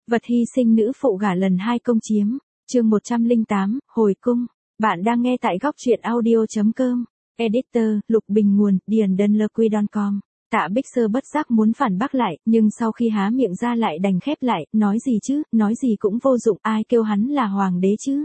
Vật hy sinh nữ phụ gả lần 2 công chiếm. Chương 108, hồi cung. Bạn đang nghe tại góc truyện audio.com. Editor, Lục Bình nguồn, điền.com. Tạ Bích Sơ bất giác muốn phản bác lại, nhưng sau khi há miệng ra lại đành khép lại, nói gì chứ, nói gì cũng vô dụng, ai kêu hắn là hoàng đế chứ.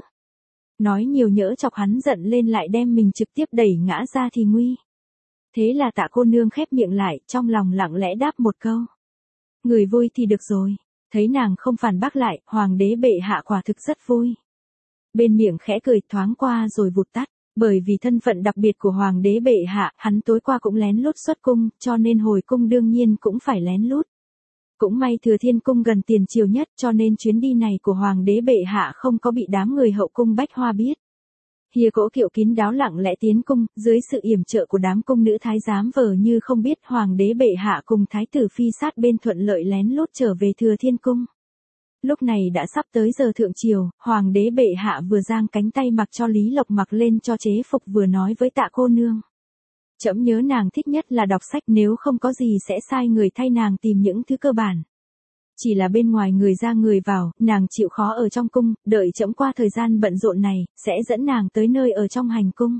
Nói nhiều nhỡ chọc hắn giận lên lại đem mình trực tiếp đẩy ngã ra thì nguy. Thế là Tạ cô nương khép miệng lại, trong lòng lặng lẽ đáp một câu. Người vui thì được rồi. Thấy nàng không phản bác lại, hoàng đế bệ hạ quả thực rất vui. Bên miệng khẽ cười thoáng qua rồi vụt tắt, bởi vì thân phận đặc biệt của hoàng đế bệ hạ, hắn tối qua cũng lén lút xuất cung, cho nên hồi cung đương nhiên cũng phải lén lút. Cũng may Thừa Thiên cung gần tiền triều nhất, cho nên chuyến đi này của hoàng đế bệ hạ không có bị đám người hậu cung Bách Hoa biết. Hìa cỗ kiệu kín đáo lặng lẽ tiến cung, dưới sự yểm trợ của đám cung nữ thái giám vờ như không biết hoàng đế bệ hạ cùng thái tử phi sát bên thuận lợi lén lút trở về Thừa Thiên cung. Lúc này đã sắp tới giờ thượng triều, hoàng đế bệ hạ vừa giang cánh tay mặc cho Lý Lộc mặc lên cho chế phục vừa nói với Tạ cô nương. Trẫm nhớ nàng thích nhất là đọc sách, nếu không có gì sẽ sai người thay nàng tìm những thứ cơ bản. Chỉ là bên ngoài người ra người vào, nàng chịu khó ở trong cung, đợi trẫm qua thời gian bận rộn này, sẽ dẫn nàng tới nơi ở trong hành cung.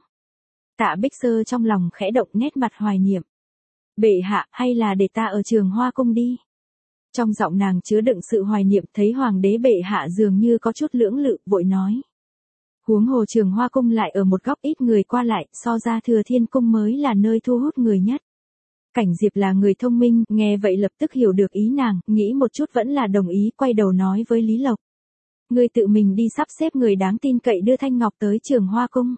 Tạ Bích Sơ trong lòng khẽ động nét mặt hoài niệm. Bệ hạ, hay là để ta ở Trường Hoa cung đi? Trong giọng nàng chứa đựng sự hoài niệm, thấy hoàng đế bệ hạ dường như có chút lưỡng lự, vội nói. Huống hồ Trường Hoa cung lại ở một góc ít người qua lại, so ra Thừa Thiên cung mới là nơi thu hút người nhất. Cảnh Diệp là người thông minh, nghe vậy lập tức hiểu được ý nàng, nghĩ một chút vẫn là đồng ý, quay đầu nói với Lý Lộc. Ngươi tự mình đi sắp xếp người đáng tin cậy đưa Thanh Ngọc tới Trường Hoa cung.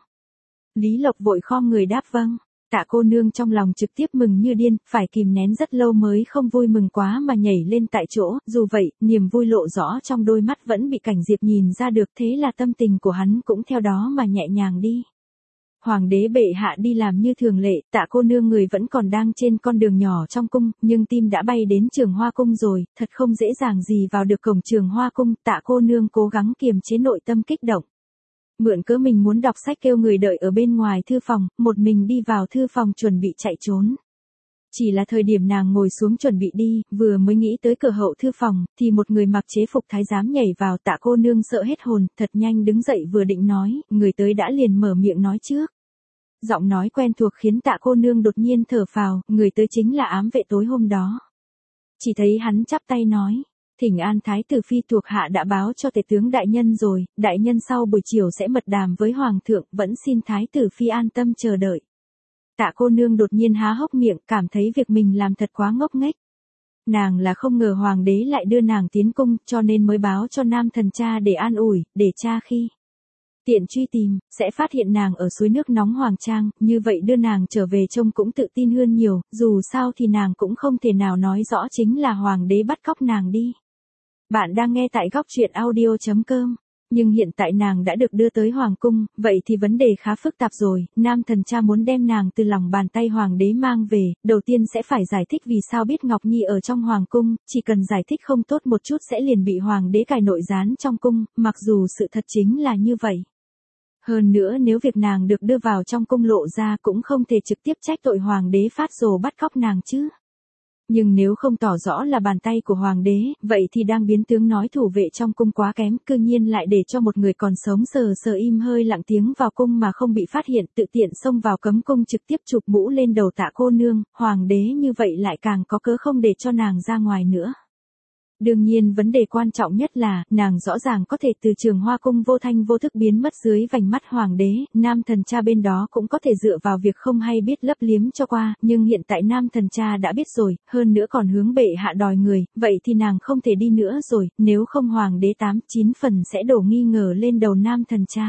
Lý Lộc vội khom người đáp vâng. Tạ cô nương trong lòng trực tiếp mừng như điên, phải kìm nén rất lâu mới không vui mừng quá mà nhảy lên tại chỗ, dù vậy, niềm vui lộ rõ trong đôi mắt vẫn bị Cảnh Diệp nhìn ra được, thế là tâm tình của hắn cũng theo đó mà nhẹ nhàng đi. Hoàng đế bệ hạ đi làm như thường lệ, Tạ cô nương người vẫn còn đang trên con đường nhỏ trong cung, nhưng tim đã bay đến Trường Hoa cung rồi, thật không dễ dàng gì vào được cổng Trường Hoa cung, Tạ cô nương cố gắng kiềm chế nội tâm kích động. Mượn cớ mình muốn đọc sách kêu người đợi ở bên ngoài thư phòng, một mình đi vào thư phòng chuẩn bị chạy trốn. Chỉ là thời điểm nàng ngồi xuống chuẩn bị đi, vừa mới nghĩ tới cửa hậu thư phòng, thì một người mặc chế phục thái giám nhảy vào. Tạ cô nương sợ hết hồn, thật nhanh đứng dậy vừa định nói, người tới đã liền mở miệng nói trước. Giọng nói quen thuộc khiến Tạ cô nương đột nhiên thở phào, người tới chính là ám vệ tối hôm đó. Chỉ thấy hắn chắp tay nói. Thỉnh an thái tử phi thuộc hạ đã báo cho tể tướng đại nhân rồi, đại nhân sau buổi chiều sẽ mật đàm với hoàng thượng, vẫn xin thái tử phi an tâm chờ đợi. Tạ cô nương đột nhiên há hốc miệng, cảm thấy việc mình làm thật quá ngốc nghếch. Nàng là không ngờ hoàng đế lại đưa nàng tiến cung, cho nên mới báo cho nam thần cha để an ủi, để cha khi tiện truy tìm, sẽ phát hiện nàng ở suối nước nóng Hoàng Trang, như vậy đưa nàng trở về trông cũng tự tin hơn nhiều, dù sao thì nàng cũng không thể nào nói rõ chính là hoàng đế bắt cóc nàng đi. Bạn đang nghe tại góc truyện audio.com. Nhưng hiện tại nàng đã được đưa tới hoàng cung, vậy thì vấn đề khá phức tạp rồi, nam thần cha muốn đem nàng từ lòng bàn tay hoàng đế mang về, đầu tiên sẽ phải giải thích vì sao biết Ngọc Nhi ở trong hoàng cung, chỉ cần giải thích không tốt một chút sẽ liền bị hoàng đế cài nội gián trong cung, mặc dù sự thật chính là như vậy. Hơn nữa nếu việc nàng được đưa vào trong cung lộ ra cũng không thể trực tiếp trách tội hoàng đế phát rồ bắt cóc nàng chứ. Nhưng nếu không tỏ rõ là bàn tay của hoàng đế, vậy thì đang biến tướng nói thủ vệ trong cung quá kém, cư nhiên lại để cho một người còn sống sờ sờ im hơi lặng tiếng vào cung mà không bị phát hiện, tự tiện xông vào cấm cung trực tiếp chụp mũ lên đầu Tạ cô nương, hoàng đế như vậy lại càng có cớ không để cho nàng ra ngoài nữa. Đương nhiên vấn đề quan trọng nhất là, nàng rõ ràng có thể từ Trường Hoa cung vô thanh vô thức biến mất dưới vành mắt hoàng đế, nam thần cha bên đó cũng có thể dựa vào việc không hay biết lấp liếm cho qua, nhưng hiện tại nam thần cha đã biết rồi, hơn nữa còn hướng bệ hạ đòi người, vậy thì nàng không thể đi nữa rồi, nếu không hoàng đế 8-9 phần sẽ đổ nghi ngờ lên đầu nam thần cha.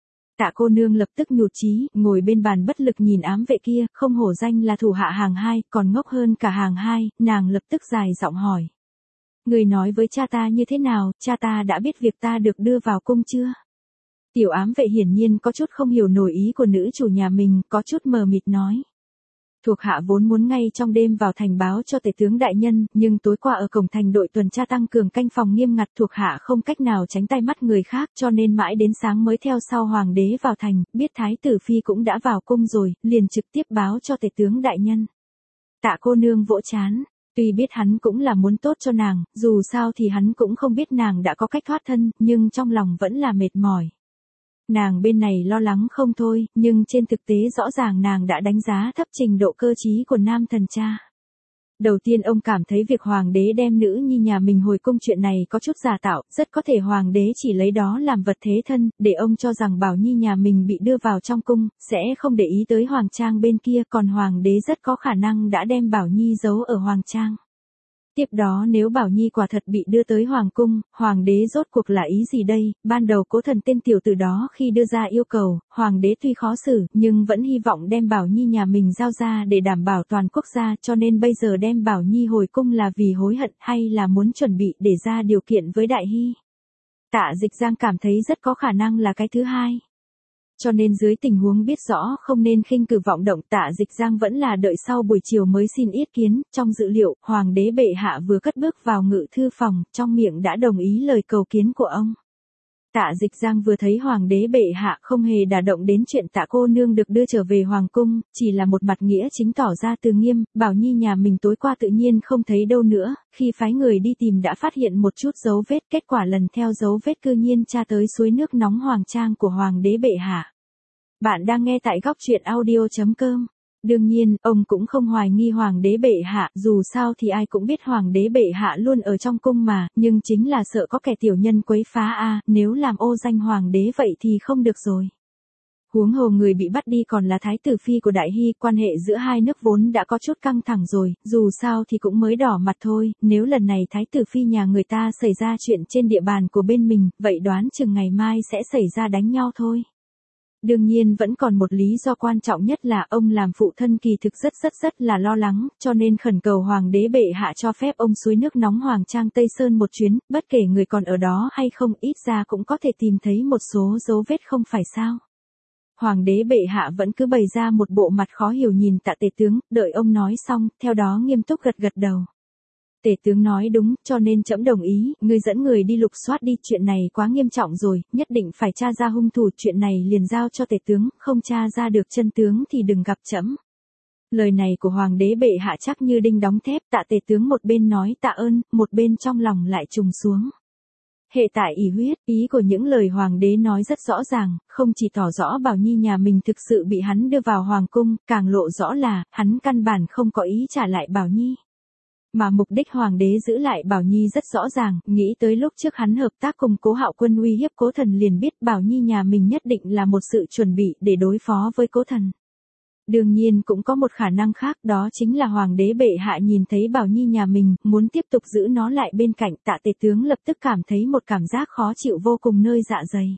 Tạ cô nương lập tức nhụt chí, ngồi bên bàn bất lực nhìn ám vệ kia, không hổ danh là thủ hạ hàng 2, còn ngốc hơn cả hàng 2, nàng lập tức dài giọng hỏi. Người nói với cha ta như thế nào, cha ta đã biết việc ta được đưa vào cung chưa? Tiểu ám vệ hiển nhiên có chút không hiểu nổi ý của nữ chủ nhà mình, có chút mờ mịt nói. Thuộc hạ vốn muốn ngay trong đêm vào thành báo cho tể tướng đại nhân, nhưng tối qua ở cổng thành đội tuần tra tăng cường canh phòng nghiêm ngặt, thuộc hạ không cách nào tránh tay mắt người khác, cho nên mãi đến sáng mới theo sau hoàng đế vào thành, biết thái tử phi cũng đã vào cung rồi, liền trực tiếp báo cho tể tướng đại nhân. Tạ cô nương vỗ trán. Tuy biết hắn cũng là muốn tốt cho nàng, dù sao thì hắn cũng không biết nàng đã có cách thoát thân, nhưng trong lòng vẫn là mệt mỏi. Nàng bên này lo lắng không thôi, nhưng trên thực tế rõ ràng nàng đã đánh giá thấp trình độ cơ trí của nam thần cha. Đầu tiên ông cảm thấy việc hoàng đế đem nữ nhi nhà mình hồi cung chuyện này có chút giả tạo, rất có thể hoàng đế chỉ lấy đó làm vật thế thân, để ông cho rằng Bảo Nhi nhà mình bị đưa vào trong cung, sẽ không để ý tới hoàng trang bên kia, còn hoàng đế rất có khả năng đã đem Bảo Nhi giấu ở hoàng trang. Tiếp đó nếu Bảo Nhi quả thật bị đưa tới hoàng cung, hoàng đế rốt cuộc là ý gì đây? Ban đầu Cố Thần tên tiểu tử đó khi đưa ra yêu cầu, hoàng đế tuy khó xử, nhưng vẫn hy vọng đem Bảo Nhi nhà mình giao ra để đảm bảo toàn quốc gia, cho nên bây giờ đem Bảo Nhi hồi cung là vì hối hận hay là muốn chuẩn bị để ra điều kiện với Đại Hy? Tạ Dịch Giang cảm thấy rất có khả năng là cái thứ hai. Cho nên dưới tình huống biết rõ không nên khinh cử vọng động, Tạ Dịch Giang vẫn là đợi sau buổi chiều mới xin ý kiến. Trong dự liệu, hoàng đế bệ hạ vừa cất bước vào ngự thư phòng, trong miệng đã đồng ý lời cầu kiến của ông. Tạ Dịch Giang vừa thấy hoàng đế bệ hạ không hề đả động đến chuyện Tạ cô nương được đưa trở về hoàng cung, chỉ là một mặt nghĩa chính tỏ ra từ nghiêm, Bảo Nhi nhà mình tối qua tự nhiên không thấy đâu nữa, khi phái người đi tìm đã phát hiện một chút dấu vết, kết quả lần theo dấu vết cư nhiên tra tới suối nước nóng hoàng trang của hoàng đế bệ hạ. Bạn đang nghe tại góc truyện audio.com. Đương nhiên, ông cũng không hoài nghi hoàng đế bệ hạ, dù sao thì ai cũng biết hoàng đế bệ hạ luôn ở trong cung mà, nhưng chính là sợ có kẻ tiểu nhân quấy phá nếu làm ô danh hoàng đế vậy thì không được rồi. Huống hồ người bị bắt đi còn là thái tử phi của Đại Hy, quan hệ giữa hai nước vốn đã có chút căng thẳng rồi, dù sao thì cũng mới đỏ mặt thôi, nếu lần này thái tử phi nhà người ta xảy ra chuyện trên địa bàn của bên mình, vậy đoán chừng ngày mai sẽ xảy ra đánh nhau thôi. Đương nhiên vẫn còn một lý do quan trọng nhất là ông làm phụ thân kỳ thực rất là lo lắng, cho nên khẩn cầu hoàng đế bệ hạ cho phép ông suối nước nóng hoàng trang Tây Sơn một chuyến, bất kể người còn ở đó hay không, ít ra cũng có thể tìm thấy một số dấu vết không phải sao. Hoàng đế bệ hạ vẫn cứ bày ra một bộ mặt khó hiểu nhìn Tạ tể tướng, đợi ông nói xong, theo đó nghiêm túc gật đầu. Tể tướng nói đúng, cho nên trẫm đồng ý, ngươi dẫn người đi lục soát đi, chuyện này quá nghiêm trọng rồi, nhất định phải tra ra hung thủ, chuyện này liền giao cho tể tướng, không tra ra được chân tướng thì đừng gặp trẫm. Lời này của hoàng đế bệ hạ chắc như đinh đóng thép, Tạ tể tướng một bên nói tạ ơn, một bên trong lòng lại trùng xuống. Hệ tại ỷ huyết, ý của những lời hoàng đế nói rất rõ ràng, không chỉ tỏ rõ Bảo Nhi nhà mình thực sự bị hắn đưa vào hoàng cung, càng lộ rõ là, hắn căn bản không có ý trả lại Bảo Nhi. Mà mục đích hoàng đế giữ lại Bảo Nhi rất rõ ràng, nghĩ tới lúc trước hắn hợp tác cùng Cố Hạo Quân uy hiếp Cố Thần liền biết Bảo Nhi nhà mình nhất định là một sự chuẩn bị để đối phó với Cố Thần. Đương nhiên cũng có một khả năng khác, đó chính là hoàng đế bệ hạ nhìn thấy Bảo Nhi nhà mình, muốn tiếp tục giữ nó lại bên cạnh. Tạ tể tướng lập tức cảm thấy một cảm giác khó chịu vô cùng nơi dạ dày.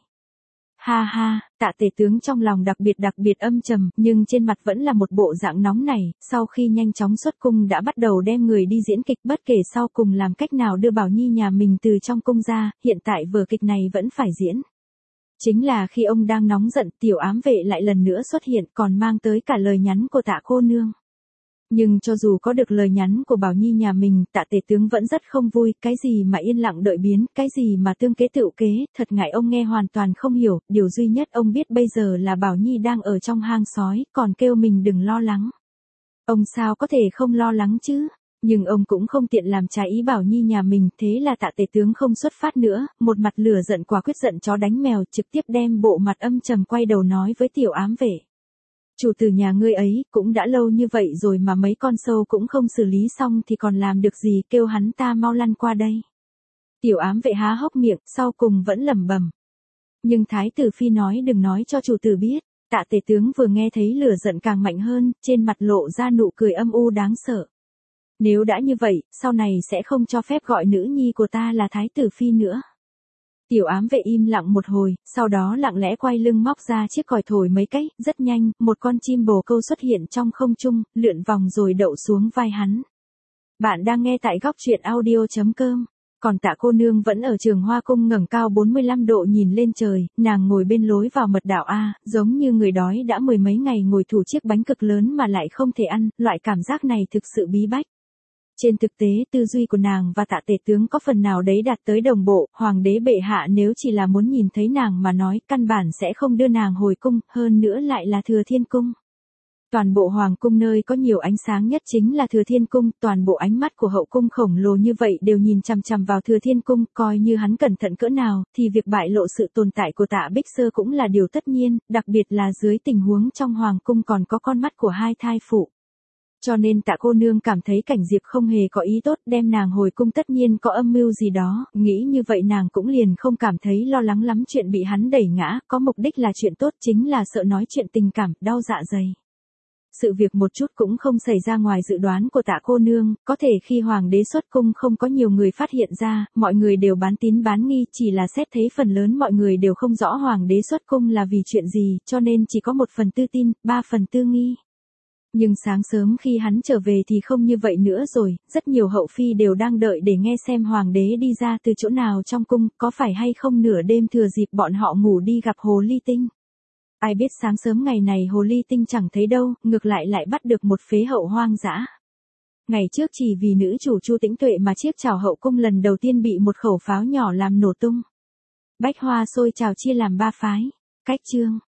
Ha ha, Tạ tể tướng trong lòng đặc biệt âm trầm, nhưng trên mặt vẫn là một bộ dạng nóng nảy, sau khi nhanh chóng xuất cung đã bắt đầu đem người đi diễn kịch, bất kể sau cùng làm cách nào đưa Bảo Nhi nhà mình từ trong cung ra, hiện tại vở kịch này vẫn phải diễn. Chính là khi ông đang nóng giận, tiểu ám vệ lại lần nữa xuất hiện, còn mang tới cả lời nhắn của Tạ cô nương. Nhưng cho dù có được lời nhắn của Bảo Nhi nhà mình, Tạ tể tướng vẫn rất không vui, cái gì mà yên lặng đợi biến, cái gì mà tương kế tựu kế, thật ngại ông nghe hoàn toàn không hiểu, điều duy nhất ông biết bây giờ là Bảo Nhi đang ở trong hang sói, còn kêu mình đừng lo lắng. Ông sao có thể không lo lắng chứ? Nhưng ông cũng không tiện làm trái ý Bảo Nhi nhà mình, thế là Tạ tể tướng không xuất phát nữa, một mặt lửa giận quả quyết giận chó đánh mèo, trực tiếp đem bộ mặt âm trầm quay đầu nói với tiểu ám vệ. Chủ tử nhà ngươi ấy, cũng đã lâu như vậy rồi mà mấy con sâu cũng không xử lý xong thì còn làm được gì, kêu hắn ta mau lăn qua đây. Tiểu ám vệ há hốc miệng, sau cùng vẫn lẩm bẩm. Nhưng thái tử phi nói đừng nói cho chủ tử biết. Tạ tể tướng vừa nghe thấy lửa giận càng mạnh hơn, trên mặt lộ ra nụ cười âm u đáng sợ. Nếu đã như vậy, sau này sẽ không cho phép gọi nữ nhi của ta là thái tử phi nữa. Tiểu ám vệ im lặng một hồi, sau đó lặng lẽ quay lưng móc ra chiếc còi thổi mấy cái, rất nhanh, một con chim bồ câu xuất hiện trong không trung, lượn vòng rồi đậu xuống vai hắn. Bạn đang nghe tại góc truyện audio.com. Còn Tạ cô nương vẫn ở Trường Hoa cung ngẩng cao 45 độ nhìn lên trời, nàng ngồi bên lối vào mật đảo giống như người đói đã mười mấy ngày ngồi thủ chiếc bánh cực lớn mà lại không thể ăn, loại cảm giác này thực sự bí bách. Trên thực tế, tư duy của nàng và Tạ tể tướng có phần nào đấy đạt tới đồng bộ, hoàng đế bệ hạ nếu chỉ là muốn nhìn thấy nàng mà nói, căn bản sẽ không đưa nàng hồi cung, hơn nữa lại là Thừa Thiên cung. Toàn bộ hoàng cung nơi có nhiều ánh sáng nhất chính là Thừa Thiên Cung, toàn bộ ánh mắt của hậu cung khổng lồ như vậy đều nhìn chằm chằm vào Thừa Thiên Cung, coi như hắn cẩn thận cỡ nào, thì việc bại lộ sự tồn tại của Tạ Bích Sơ cũng là điều tất nhiên, đặc biệt là dưới tình huống trong hoàng cung còn có con mắt của hai thai phụ. Cho nên Tạ cô nương cảm thấy Cảnh Diệp không hề có ý tốt đem nàng hồi cung, tất nhiên có âm mưu gì đó, nghĩ như vậy nàng cũng liền không cảm thấy lo lắng lắm chuyện bị hắn đẩy ngã, có mục đích là chuyện tốt, chính là sợ nói chuyện tình cảm, đau dạ dày. Sự việc một chút cũng không xảy ra ngoài dự đoán của Tạ cô nương, có thể khi hoàng đế xuất cung không có nhiều người phát hiện ra, mọi người đều bán tín bán nghi, chỉ là xét thấy phần lớn mọi người đều không rõ hoàng đế xuất cung là vì chuyện gì, cho nên chỉ có 1/4 tin, 3/4 nghi. Nhưng sáng sớm khi hắn trở về thì không như vậy nữa rồi, rất nhiều hậu phi đều đang đợi để nghe xem hoàng đế đi ra từ chỗ nào trong cung, có phải hay không nửa đêm thừa dịp bọn họ ngủ đi gặp hồ ly tinh. Ai biết sáng sớm ngày này hồ ly tinh chẳng thấy đâu, ngược lại bắt được một phế hậu hoang dã. Ngày trước chỉ vì nữ chủ Chu Tĩnh Tuệ mà chiếc chảo hậu cung lần đầu tiên bị một khẩu pháo nhỏ làm nổ tung. Bách hoa xôi trào chia làm 3 phái. Cách chương.